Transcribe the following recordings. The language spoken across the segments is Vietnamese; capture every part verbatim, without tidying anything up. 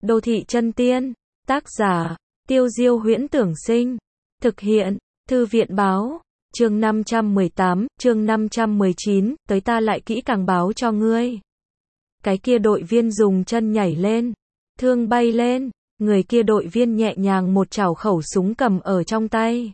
Đô thị chân tiên, tác giả, Tiêu Diêu Huyễn Tưởng Sinh, thực hiện, Thư viện báo, chương năm trăm mười tám, chương năm trăm mười chín, tới ta lại kỹ càng báo cho ngươi. Cái kia đội viên dùng chân nhảy lên, thương bay lên, người kia đội viên nhẹ nhàng một chảo khẩu súng cầm ở trong tay.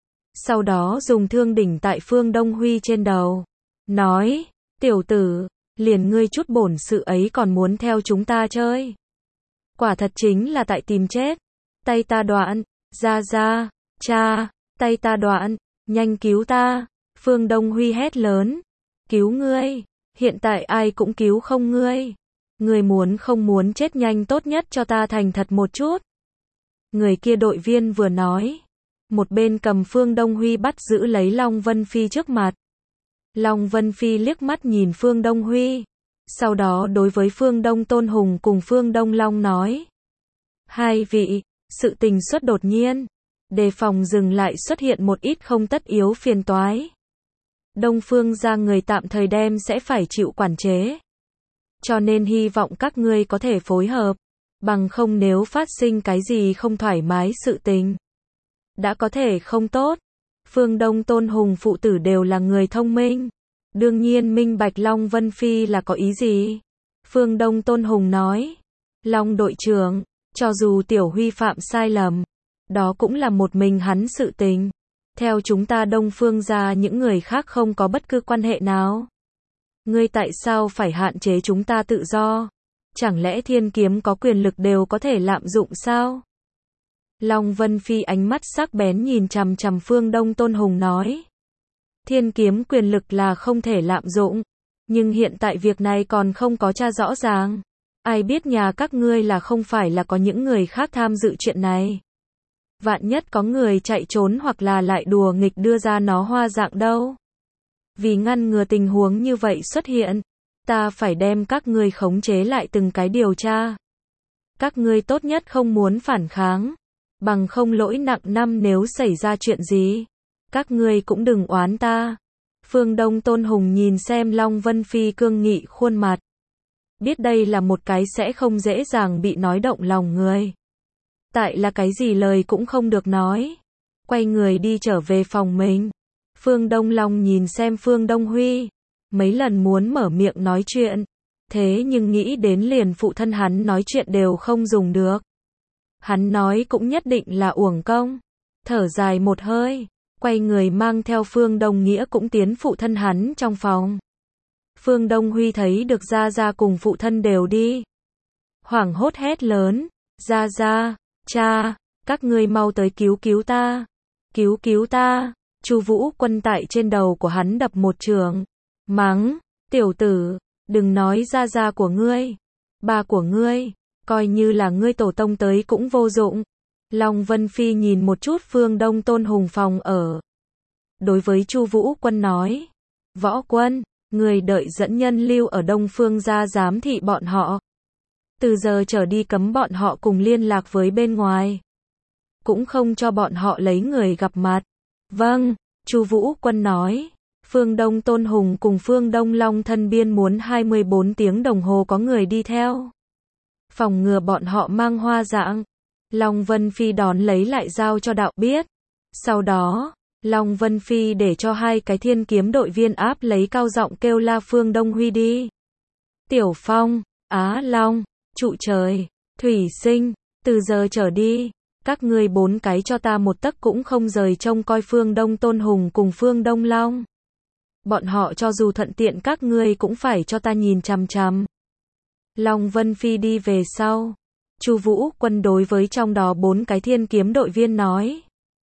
Sau đó dùng thương đỉnh tại Phương Đông Huy trên đầu, nói, tiểu tử, liền ngươi chút bổn sự ấy còn muốn theo chúng ta chơi. Quả thật chính là tại tìm chết. Tay ta đoạn, ra ra, cha, tay ta đoạn, nhanh cứu ta. Phương Đông Huy hét lớn, cứu ngươi, hiện tại ai cũng cứu không ngươi. Ngươi muốn không muốn chết nhanh tốt nhất cho ta thành thật một chút. Người kia đội viên vừa nói, một bên cầm Phương Đông Huy bắt giữ lấy Long Vân Phi trước mặt. Long Vân Phi liếc mắt nhìn Phương Đông Huy, sau đó đối với Phương Đông Tôn Hùng cùng Phương Đông Long nói, hai vị, sự tình xuất đột nhiên, đề phòng dừng lại xuất hiện một ít không tất yếu phiền toái. Đông Phương gia người tạm thời đem sẽ phải chịu quản chế, cho nên hy vọng các ngươi có thể phối hợp, bằng không nếu phát sinh cái gì không thoải mái sự tình, đã có thể không tốt. Phương Đông Tôn Hùng phụ tử đều là người thông minh, đương nhiên minh bạch Long Vân Phi là có ý gì. Phương Đông Tôn Hùng nói, Long đội trưởng, cho dù Tiểu Huy phạm sai lầm, đó cũng là một mình hắn sự tình. Theo chúng ta Đông Phương gia những người khác không có bất cứ quan hệ nào. Ngươi tại sao phải hạn chế chúng ta tự do? Chẳng lẽ thiên kiếm có quyền lực đều có thể lạm dụng sao? Long Vân Phi ánh mắt sắc bén nhìn chằm chằm Phương Đông Tôn Hùng nói, thiên kiếm quyền lực là không thể lạm dụng, nhưng hiện tại việc này còn không có tra rõ ràng. Ai biết nhà các ngươi là không phải là có những người khác tham dự chuyện này. Vạn nhất có người chạy trốn hoặc là lại đùa nghịch đưa ra nó hoa dạng đâu. Vì ngăn ngừa tình huống như vậy xuất hiện, ta phải đem các ngươi khống chế lại từng cái điều tra. Các ngươi tốt nhất không muốn phản kháng, bằng không lỗi nặng năm nếu xảy ra chuyện gì, các ngươi cũng đừng oán ta. Phương Đông Tôn Hùng nhìn xem Long Vân Phi cương nghị khuôn mặt, biết đây là một cái sẽ không dễ dàng bị nói động lòng người. Tại là cái gì lời cũng không được nói, quay người đi trở về phòng mình. Phương Đông Long nhìn xem Phương Đông Huy, mấy lần muốn mở miệng nói chuyện, thế nhưng nghĩ đến liền phụ thân hắn nói chuyện đều không dùng được. Hắn nói cũng nhất định là uổng công, thở dài một hơi, quay người mang theo Phương Đông Nghĩa cũng tiến phụ thân hắn trong phòng. Phương Đông Huy thấy được Gia Gia cùng phụ thân đều đi, hoảng hốt hét lớn, Gia Gia, cha, các ngươi mau tới cứu cứu ta, cứu cứu ta. Chu Vũ Quân tại trên đầu của hắn đập một trường, mắng, tiểu tử, đừng nói Gia Gia của ngươi, ba của ngươi, coi như là ngươi tổ tông tới cũng vô dụng. Long Vân Phi nhìn một chút Phương Đông Tôn Hùng phòng ở, đối với Chu Vũ Quân nói, Võ Quân, người đợi dẫn nhân lưu ở Đông Phương gia giám thị bọn họ. Từ giờ trở đi cấm bọn họ cùng liên lạc với bên ngoài, cũng không cho bọn họ lấy người gặp mặt. Vâng, Chu Vũ Quân nói. Phương Đông Tôn Hùng cùng Phương Đông Long thân biên muốn hai mươi bốn tiếng đồng hồ có người đi theo, phòng ngừa bọn họ mang hoa dạng. Long Vân Phi đón lấy lại giao cho đạo biết. Sau đó, Long Vân Phi để cho hai cái thiên kiếm đội viên áp lấy cao giọng kêu la Phương Đông Huy đi. Tiểu Phong, Á Long, Trụ Trời, Thủy Sinh, từ giờ trở đi, các ngươi bốn cái cho ta một tấc cũng không rời trông coi Phương Đông Tôn Hùng cùng Phương Đông Long. Bọn họ cho dù thuận tiện các ngươi cũng phải cho ta nhìn chằm chằm. Long Vân Phi đi về sau, Chu Vũ Quân đối với trong đó bốn cái thiên kiếm đội viên nói,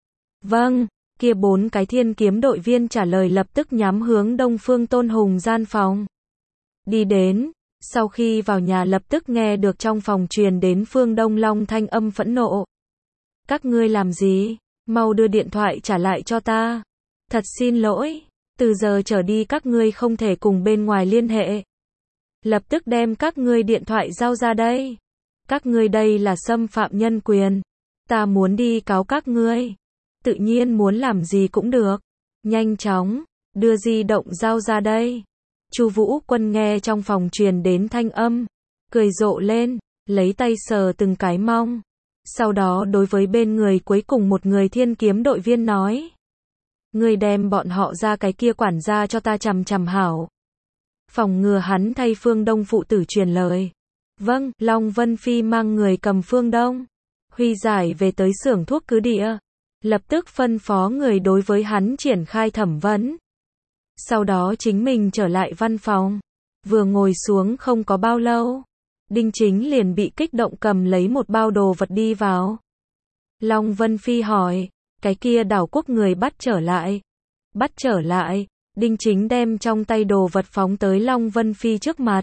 vâng. Kia bốn cái thiên kiếm đội viên trả lời lập tức nhắm hướng Đông Phương Tôn Hùng gian phòng. Đi đến, sau khi vào nhà lập tức nghe được trong phòng truyền đến Phương Đông Long thanh âm phẫn nộ. Các ngươi làm gì? Mau đưa điện thoại trả lại cho ta. Thật xin lỗi, từ giờ trở đi các ngươi không thể cùng bên ngoài liên hệ. Lập tức đem các ngươi điện thoại giao ra đây. Các ngươi đây là xâm phạm nhân quyền. Ta muốn đi cáo các ngươi. Tự nhiên muốn làm gì cũng được. Nhanh chóng, đưa di động giao ra đây. Chu Vũ Quân nghe trong phòng truyền đến thanh âm, cười rộ lên. lấy tay sờ từng cái mông. Sau đó đối với bên người cuối cùng một người thiên kiếm đội viên nói. Người đem bọn họ ra cái kia quản gia cho ta chằm chằm hảo. Phòng ngừa hắn thay Phương Đông phụ tử truyền lời. Vâng, Long Vân Phi mang người cầm Phương Đông. Huy giải về tới xưởng thuốc cứ địa. Lập tức phân phó người đối với hắn triển khai thẩm vấn. Sau đó chính mình trở lại văn phòng. Vừa ngồi xuống không có bao lâu. Đinh Chính liền bị kích động cầm lấy một bao đồ vật đi vào. Long Vân Phi hỏi, cái kia đảo quốc người bắt trở lại. Bắt trở lại, Đinh Chính đem trong tay đồ vật phóng tới Long Vân Phi trước mặt.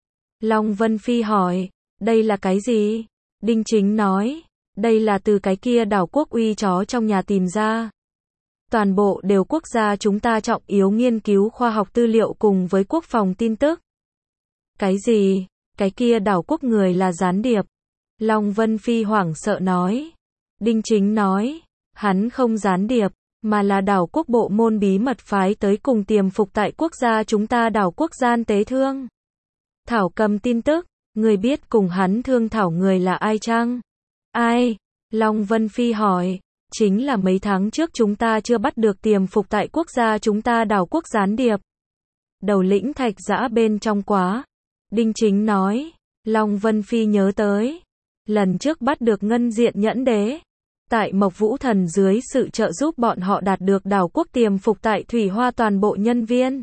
Long Vân Phi hỏi, đây là cái gì? Đinh Chính nói, đây là từ cái kia đảo quốc uy chó trong nhà tìm ra. Toàn bộ đều quốc gia chúng ta trọng yếu nghiên cứu khoa học tư liệu cùng với quốc phòng tin tức. Cái gì? Cái kia đảo quốc người là gián điệp. Long Vân Phi hoảng sợ nói. Đinh Chính nói, hắn không gián điệp, mà là đảo quốc bộ môn bí mật phái tới cùng tiềm phục tại quốc gia chúng ta đảo quốc gian tế thương. Thảo cầm tin tức, người biết cùng hắn thương thảo người là ai chăng? Ai? Long Vân Phi hỏi, chính là mấy tháng trước chúng ta chưa bắt được tiềm phục tại quốc gia chúng ta đảo quốc gián điệp. Đầu lĩnh Thạch Giã bên trong quá. Đinh Chính nói, Long Vân Phi nhớ tới. Lần trước bắt được ngân diện nhẫn đế. Tại Mộc Vũ Thần dưới sự trợ giúp bọn họ đạt được đảo quốc tiềm phục tại Thủy Hoa toàn bộ nhân viên.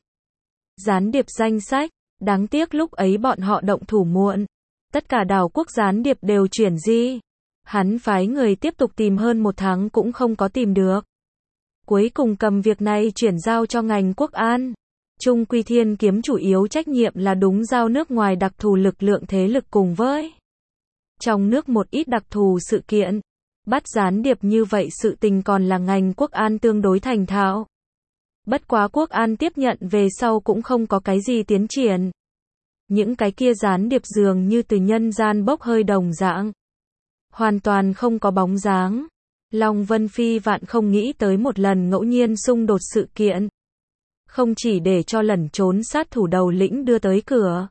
Gián điệp danh sách, đáng tiếc lúc ấy bọn họ động thủ muộn. Tất cả đảo quốc gián điệp đều chuyển di. Hắn phái người tiếp tục tìm hơn một tháng cũng không có tìm được. Cuối cùng cầm việc này chuyển giao cho ngành quốc an. Trung Quy Thiên Kiếm chủ yếu trách nhiệm là đúng giao nước ngoài đặc thù lực lượng thế lực cùng với trong nước một ít đặc thù sự kiện. Bắt gián điệp như vậy sự tình còn là ngành quốc an tương đối thành thạo. Bất quá quốc an tiếp nhận về sau cũng không có cái gì tiến triển. Những cái kia gián điệp dường như từ nhân gian bốc hơi đồng dạng. Hoàn toàn không có bóng dáng. Long Vân Phi vạn không nghĩ tới một lần ngẫu nhiên xung đột sự kiện. Không chỉ để cho lẩn trốn sát thủ đầu lĩnh đưa tới cửa,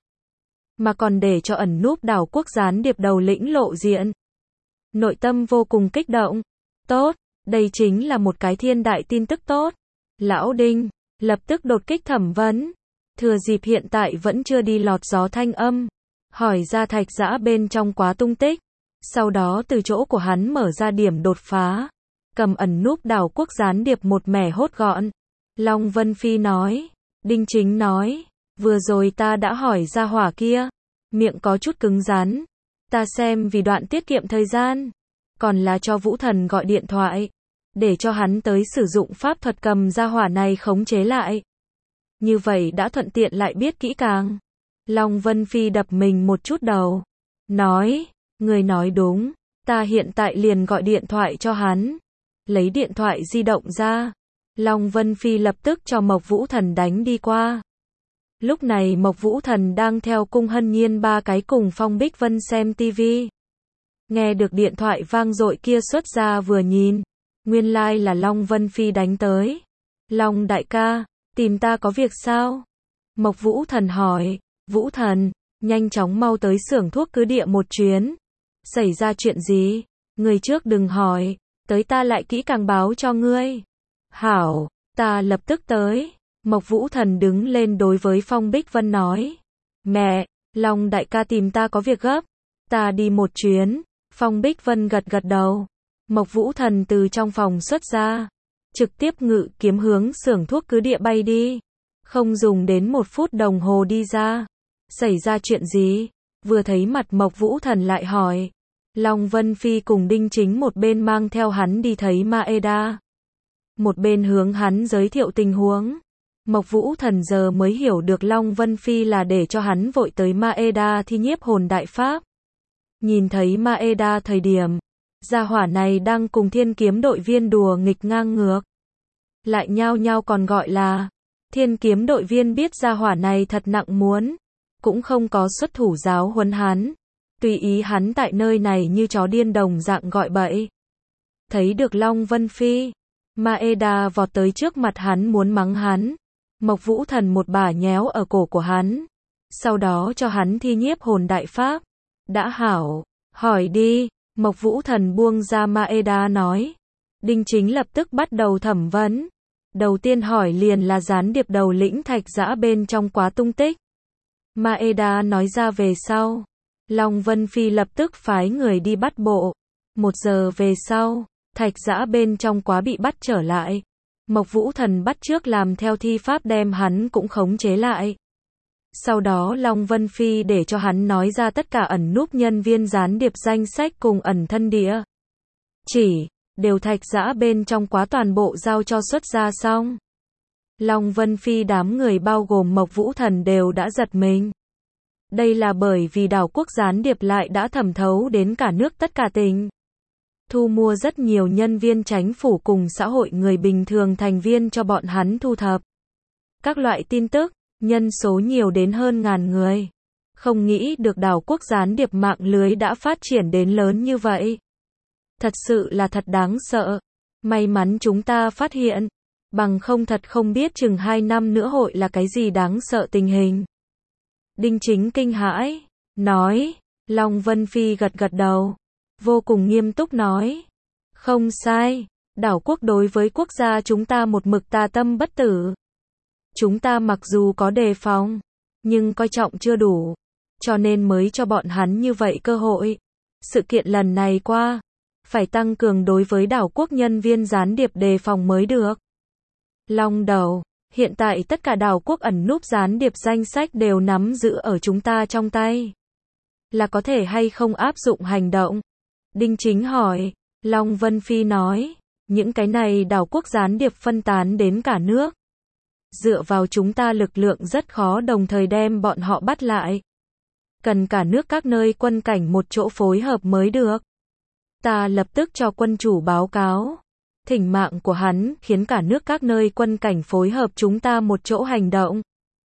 mà còn để cho ẩn núp đảo quốc gián điệp đầu lĩnh lộ diện. Nội tâm vô cùng kích động. Tốt, đây chính là một cái thiên đại tin tức tốt. Lão Đinh, lập tức đột kích thẩm vấn. Thừa dịp hiện tại vẫn chưa đi lọt gió thanh âm. Hỏi ra Thạch Giã bên trong quá tung tích. Sau đó từ chỗ của hắn mở ra điểm đột phá. Cầm ẩn núp đảo quốc gián điệp một mẻ hốt gọn. Long Vân Phi nói. Đinh Chính nói. Vừa rồi ta đã hỏi ra hỏa kia. Miệng có chút cứng rắn. Ta xem vì đoạn tiết kiệm thời gian. Còn là cho Vũ Thần gọi điện thoại. Để cho hắn tới sử dụng pháp thuật cầm ra hỏa này khống chế lại. Như vậy đã thuận tiện lại biết kỹ càng. Long Vân Phi đập mình một chút đầu. Nói. Người nói đúng. Ta hiện tại liền gọi điện thoại cho hắn. Lấy điện thoại di động ra. Long Vân Phi lập tức cho Mộc Vũ Thần đánh đi qua. Lúc này Mộc Vũ Thần đang theo Cung Hân Nhiên ba cái cùng Phong Bích Vân xem tivi. Nghe được điện thoại vang dội kia xuất ra vừa nhìn. Nguyên lai like là Long Vân Phi đánh tới. Long đại ca, tìm ta có việc sao? Mộc Vũ Thần hỏi. Vũ Thần, nhanh chóng mau tới xưởng thuốc cứ địa một chuyến. Xảy ra chuyện gì? Người trước đừng hỏi. Tới ta lại kỹ càng báo cho ngươi. Hảo, ta lập tức tới. Mộc Vũ Thần đứng lên đối với Phong Bích Vân nói. Mẹ, Long đại ca tìm ta có việc gấp. Ta đi một chuyến. Phong Bích Vân gật gật đầu. Mộc Vũ Thần từ trong phòng xuất ra. Trực tiếp ngự kiếm hướng xưởng thuốc cứ địa bay đi. Không dùng đến một phút đồng hồ đi ra. Xảy ra chuyện gì? Vừa thấy mặt Mộc Vũ Thần lại hỏi. Long Vân Phi cùng Đinh Chính một bên mang theo hắn đi thấy Maeda. Một bên hướng hắn giới thiệu tình huống. Mộc Vũ Thần giờ mới hiểu được Long Vân Phi là để cho hắn vội tới Maeda thi nhiếp hồn đại pháp. Nhìn thấy Maeda thời điểm, gia hỏa này đang cùng thiên kiếm đội viên đùa nghịch ngang ngược. Lại nhao nhao còn gọi là, thiên kiếm đội viên biết gia hỏa này thật nặng muốn. Cũng không có xuất thủ giáo huấn hắn. Tùy ý hắn tại nơi này như chó điên đồng dạng gọi bậy. Thấy được Long Vân Phi, Maeda vọt tới trước mặt hắn muốn mắng hắn. Mộc Vũ Thần một bà nhéo ở cổ của hắn. Sau đó cho hắn thi nhiếp hồn đại pháp. Đã hảo, hỏi đi, Mộc Vũ Thần buông ra Maeda nói. Đinh Chính lập tức bắt đầu thẩm vấn. Đầu tiên hỏi liền là gián điệp đầu lĩnh Thạch Giã bên trong quá tung tích. Maeda nói ra về sau. Long Vân Phi lập tức phái người đi bắt bộ. Một giờ về sau, Thạch Giã bên trong quá bị bắt trở lại. Mộc Vũ Thần bắt trước làm theo thi pháp đem hắn cũng khống chế lại. Sau đó Long Vân Phi để cho hắn nói ra tất cả ẩn núp nhân viên gián điệp danh sách cùng ẩn thân địa chỉ, đều Thạch Giã bên trong quá toàn bộ giao cho xuất ra xong. Long Vân Phi đám người bao gồm Mộc Vũ Thần đều đã giật mình. Đây là bởi vì đảo quốc gián điệp lại đã thẩm thấu đến cả nước tất cả tỉnh. Thu mua rất nhiều nhân viên chính phủ cùng xã hội người bình thường thành viên cho bọn hắn thu thập các loại tin tức, nhân số nhiều đến hơn ngàn người. Không nghĩ được đảo quốc gián điệp mạng lưới đã phát triển đến lớn như vậy. Thật sự là thật đáng sợ. May mắn chúng ta phát hiện. Bằng không thật không biết chừng hai năm nữa hội là cái gì đáng sợ tình hình. Đinh Chính kinh hãi, nói. Long Vân Phi gật gật đầu. Vô cùng nghiêm túc nói. Không sai. Đảo quốc đối với quốc gia chúng ta một mực tà tâm bất tử. Chúng ta mặc dù có đề phòng, nhưng coi trọng chưa đủ. Cho nên mới cho bọn hắn như vậy cơ hội. Sự kiện lần này qua, phải tăng cường đối với đảo quốc nhân viên gián điệp đề phòng mới được. Long đầu, hiện tại tất cả đảo quốc ẩn núp gián điệp danh sách đều nắm giữ ở chúng ta trong tay. Là có thể hay không áp dụng hành động? Đinh Chính hỏi. Long Vân Phi nói, những cái này đảo quốc gián điệp phân tán đến cả nước. Dựa vào chúng ta lực lượng rất khó đồng thời đem bọn họ bắt lại. Cần cả nước các nơi quân cảnh một chỗ phối hợp mới được. Ta lập tức cho quân chủ báo cáo. Thỉnh mạng của hắn khiến cả nước các nơi quân cảnh phối hợp chúng ta một chỗ hành động.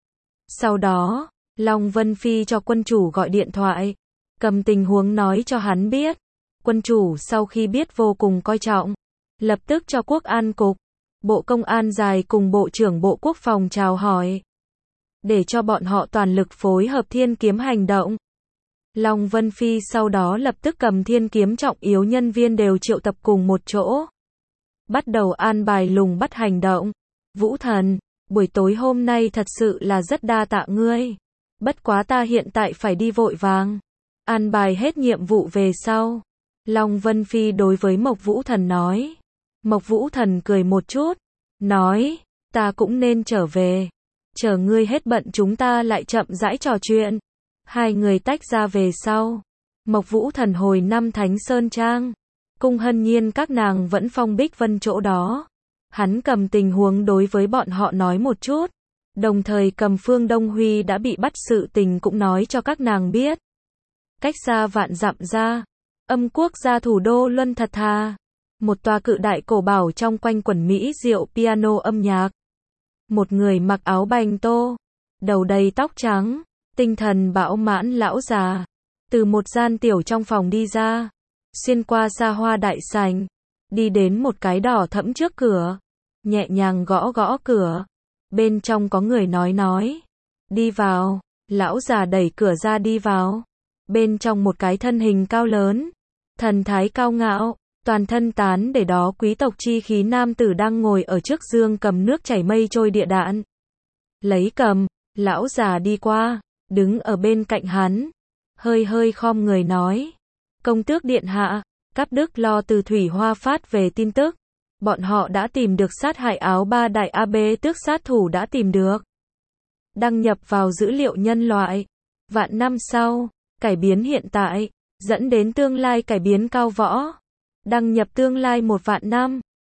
Sau đó, Long Vân Phi cho quân chủ gọi điện thoại. Cầm tình huống nói cho hắn biết. Quân chủ sau khi biết vô cùng coi trọng. Lập tức cho Quốc an cục, Bộ Công an dài cùng Bộ trưởng Bộ Quốc phòng chào hỏi. Để cho bọn họ toàn lực phối hợp thiên kiếm hành động. Long Vân Phi sau đó lập tức cầm thiên kiếm trọng yếu nhân viên đều triệu tập cùng một chỗ. Bắt đầu an bài lùng bắt hành động. Vũ Thần, buổi tối hôm nay thật sự là rất đa tạ ngươi. Bất quá ta hiện tại phải đi vội vàng. An bài hết nhiệm vụ về sau. Long Vân Phi đối với Mộc Vũ Thần nói. Mộc Vũ Thần cười một chút. Nói, ta cũng nên trở về. Chờ ngươi hết bận chúng ta lại chậm rãi trò chuyện. Hai người tách ra về sau. Mộc Vũ Thần hồi năm Thánh Sơn Trang. Cung Hân Nhiên các nàng vẫn phong Bích Vân chỗ đó. Hắn cầm tình huống đối với bọn họ nói một chút. Đồng thời cầm Phương Đông Huy đã bị bắt sự tình cũng nói cho các nàng biết. Cách xa vạn dặm ra. Âm quốc gia thủ đô Luân Thật Thà. Một tòa cự đại cổ bảo trong quanh quẩn mỹ diệu piano âm nhạc. Một người mặc áo bành tô. Đầu đầy tóc trắng. Tinh thần bão mãn lão già. Từ một gian tiểu trong phòng đi ra. Xuyên qua xa hoa đại sảnh. Đi đến một cái đỏ thẫm trước cửa. Nhẹ nhàng gõ gõ cửa. Bên trong có người nói nói. Đi vào. Lão già đẩy cửa ra đi vào. Bên trong một cái thân hình cao lớn. Thần thái cao ngạo. Toàn thân tán để đó quý tộc chi khí nam tử đang ngồi ở trước giường cầm nước chảy mây trôi địa đạn. Lấy cầm. Lão già đi qua. Đứng ở bên cạnh hắn. Hơi hơi khom người nói. Công tước điện hạ. Cáp Đức lo từ Thủy Hoa phát về tin tức. Bọn họ đã tìm được sát hại áo ba đại a bê tước sát thủ đã tìm được. Đăng nhập vào dữ liệu nhân loại. Vạn năm sau. Cải biến hiện tại. Dẫn đến tương lai cải biến cao võ. Đăng nhập tương lai một vạn năm.